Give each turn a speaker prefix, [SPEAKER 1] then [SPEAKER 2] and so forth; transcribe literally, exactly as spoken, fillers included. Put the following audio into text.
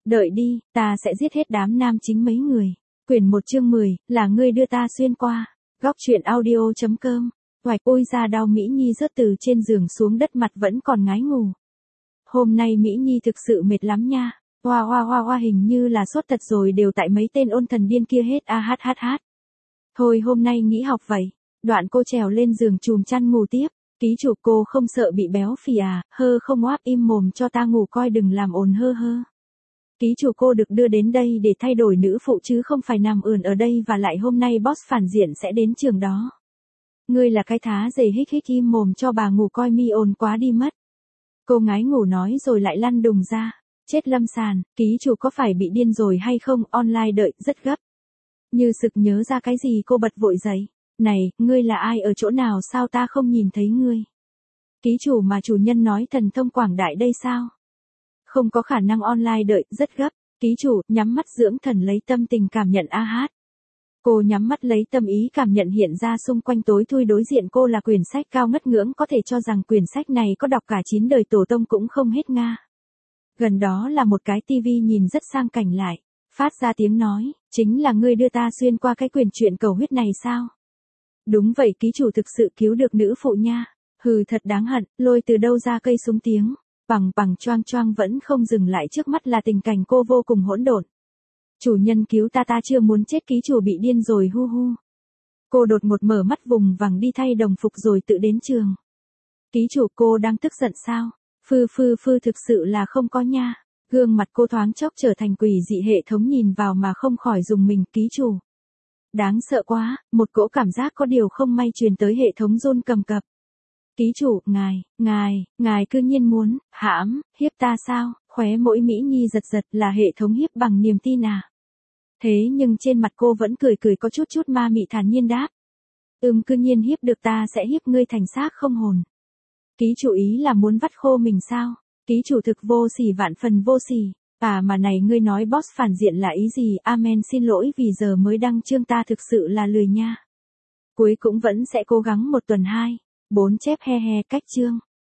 [SPEAKER 1] Đợi đi, ta sẽ giết hết đám nam chính mấy người. Quyển một chương mười, là ngươi đưa ta xuyên qua. Góc truyện audio chấm com. Hoạch ôi ra đau Mỹ Nhi rớt từ trên giường xuống đất, mặt vẫn còn ngái ngủ. Hôm nay Mỹ Nhi thực sự mệt lắm nha. Hoa hoa hoa hoa, hình như là sốt thật rồi, đều tại mấy tên ôn thần điên kia hết. A hát hát hát. Thôi hôm nay nghỉ học vậy. Đoạn cô trèo lên giường chùm chăn ngủ tiếp. Ký chủ, cô không sợ bị béo phì à? Hơ không, oáp im mồm cho ta ngủ coi, đừng làm ồn hơ hơ. Ký chủ, cô được đưa đến đây để thay đổi nữ phụ chứ không phải nằm ườn ở đây, và lại hôm nay boss phản diện sẽ đến trường đó. Ngươi là cái thá dề, hích hích, im mồm cho bà ngủ coi, mi ồn quá đi mất. Cô ngái ngủ nói rồi lại lăn đùng ra. Chết lâm sàn, ký chủ có phải bị điên rồi hay không? Online đợi rất gấp. Như sực nhớ ra cái gì cô bật vội dậy. Này, ngươi là ai, ở chỗ nào, sao ta không nhìn thấy ngươi? Ký chủ, mà chủ nhân nói thần thông quảng đại đây sao? Không có khả năng, online đợi rất gấp. Ký chủ, nhắm mắt dưỡng thần, lấy tâm tình cảm nhận. A hát. Cô nhắm mắt lấy tâm ý cảm nhận hiện ra xung quanh, tối thui đối diện cô là quyển sách cao ngất ngưỡng, có thể cho rằng quyển sách này có đọc cả chín đời tổ tông cũng không hết nga. Gần đó là một cái tivi nhìn rất sang cảnh lại, phát ra tiếng nói, chính là ngươi đưa ta xuyên qua cái quyển truyện cầu huyết này sao? Đúng vậy ký chủ, thực sự cứu được nữ phụ nha. Hừ, thật đáng hận, lôi từ đâu ra cây súng tiếng, bằng bằng choang choang vẫn không dừng lại, trước mắt là tình cảnh cô vô cùng hỗn độn. Chủ nhân cứu ta, ta chưa muốn chết. Ký chủ bị điên rồi, hu hu. Cô đột ngột mở mắt vùng vằng đi thay đồng phục rồi tự đến trường. Ký chủ, cô đang tức giận sao? Phư phư phư, thực sự là không có nha. Gương mặt cô thoáng chốc trở thành quỷ dị, hệ thống nhìn vào mà không khỏi dùng mình. Ký chủ, đáng sợ quá, một cỗ cảm giác có điều không may truyền tới, hệ thống run cầm cập. Ký chủ, ngài, ngài, ngài cư nhiên muốn, hãm, hiếp ta sao? Khóe mỗi Mỹ Nhi giật giật, là hệ thống hiếp bằng niềm tin à? Thế nhưng trên mặt cô vẫn cười cười có chút chút ma mị, thản nhiên đáp. Ừm, cư nhiên hiếp được, ta sẽ hiếp ngươi thành xác không hồn. Ký chủ, ý là muốn vắt khô mình sao? Ký chủ, thực vô sỉ, vạn phần vô sỉ. À mà này, ngươi nói boss phản diện là ý gì? Amen, xin lỗi vì giờ mới đăng chương, ta thực sự là lười nha. Cuối cũng vẫn sẽ cố gắng một tuần hai, bốn chép he he, cách chương.